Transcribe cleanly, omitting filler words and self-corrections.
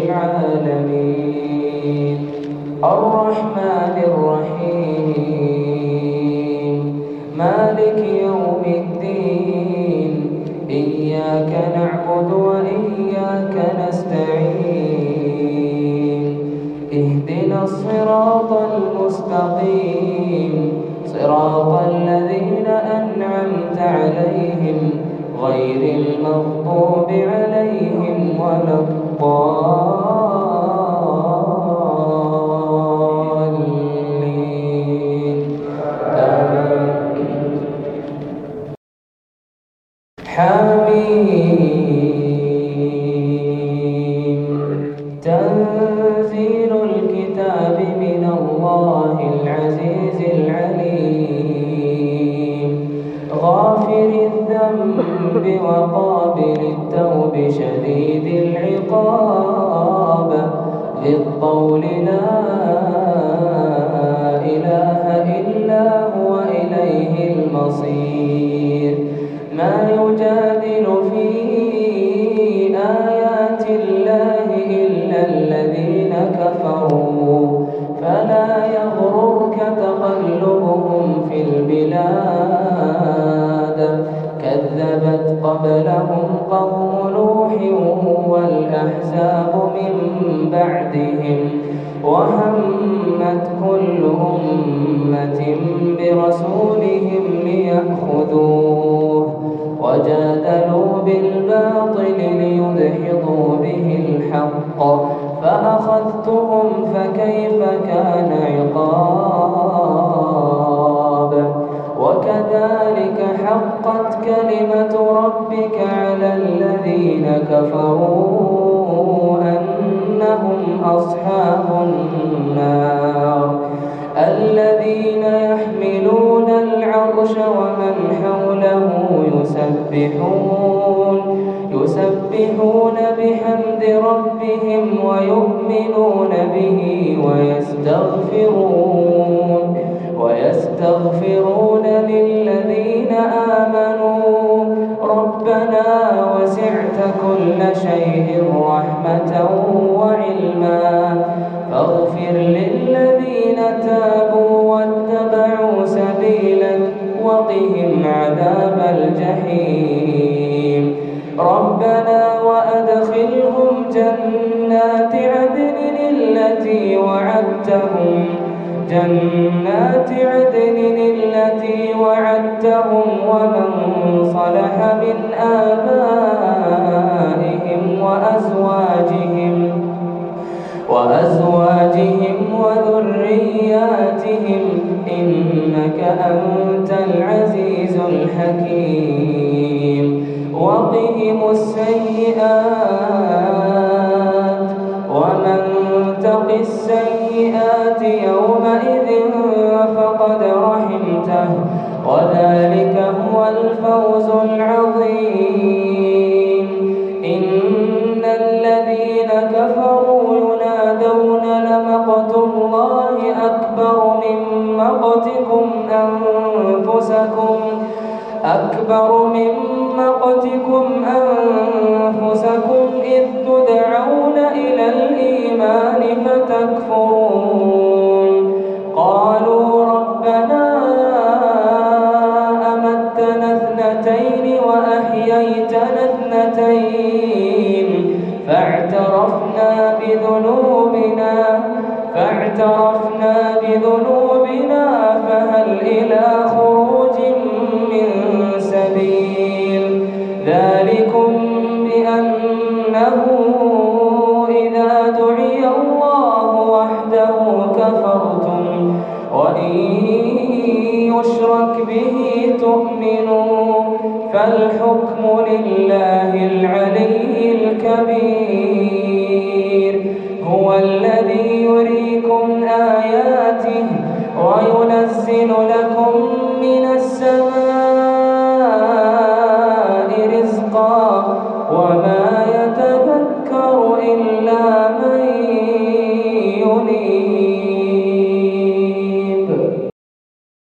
العالمين الرحمن الرحيم مالك يوم الدين إياك نعبد وإياك نستعين اهدنا الصراط المستقيم صراط الذين أنعمت عليهم غير المغضوب عليهم ولا الضالين آمين. حميم تنزيل الكتاب من الله العزيز العليم غافر الذنب وقابل التوب شديد العقاب ذي الطول لا إله إلا هو إليه المصير ما يجادل في آيات الله إلا الذين كفروا فلا يغررك تقلبهم في البلاد كذبت قبلهم قوم نوح والأحزاب من بعدهم وهمت كل أمة برسولهم ليأخذوه وجادلوا بالباطل ليدحضوا به الحق فأخذتهم فكيف كان عقاب وكذلك حقت كلمة ربك على الذين كفروا أنهم أصحاب النار الذين يحملون العرش ومن حوله يسبحون بحمد ربهم ويؤمنون به ويستغفرون للذين آمنوا ربنا وسعت كل شيء رحمة وعلما فاغفر للذين تابوا واتبعوا سبيلك وقهم عذاب الجحيم ربنا وأدخلهم جنات عدن التي وعدتهم ومن صلح من آبائهم وأزواجهم وذرياتهم إنك أنت العزيز الحكيم وقهم السيئات ومن تق السيئات يومئذ فقد رحمته وذلك هو الفوز العظيم إن الذين كفروا ينادون لمقت الله أكبر من مقتكم أنفسكم إذ تدعون إلى الإيمان فتكفرون قالوا ربنا أمتنا اثنتين وأحييتنا اثنتين فاعترفنا بذنوبنا فهل إلى خروج من سبيل ذلكم بأنه إذا دعي الله وحده كفرتم وإن يشرك به تؤمنوا فالحكم لله العلي الكبير هو الذي يريكم آياته وينزل لكم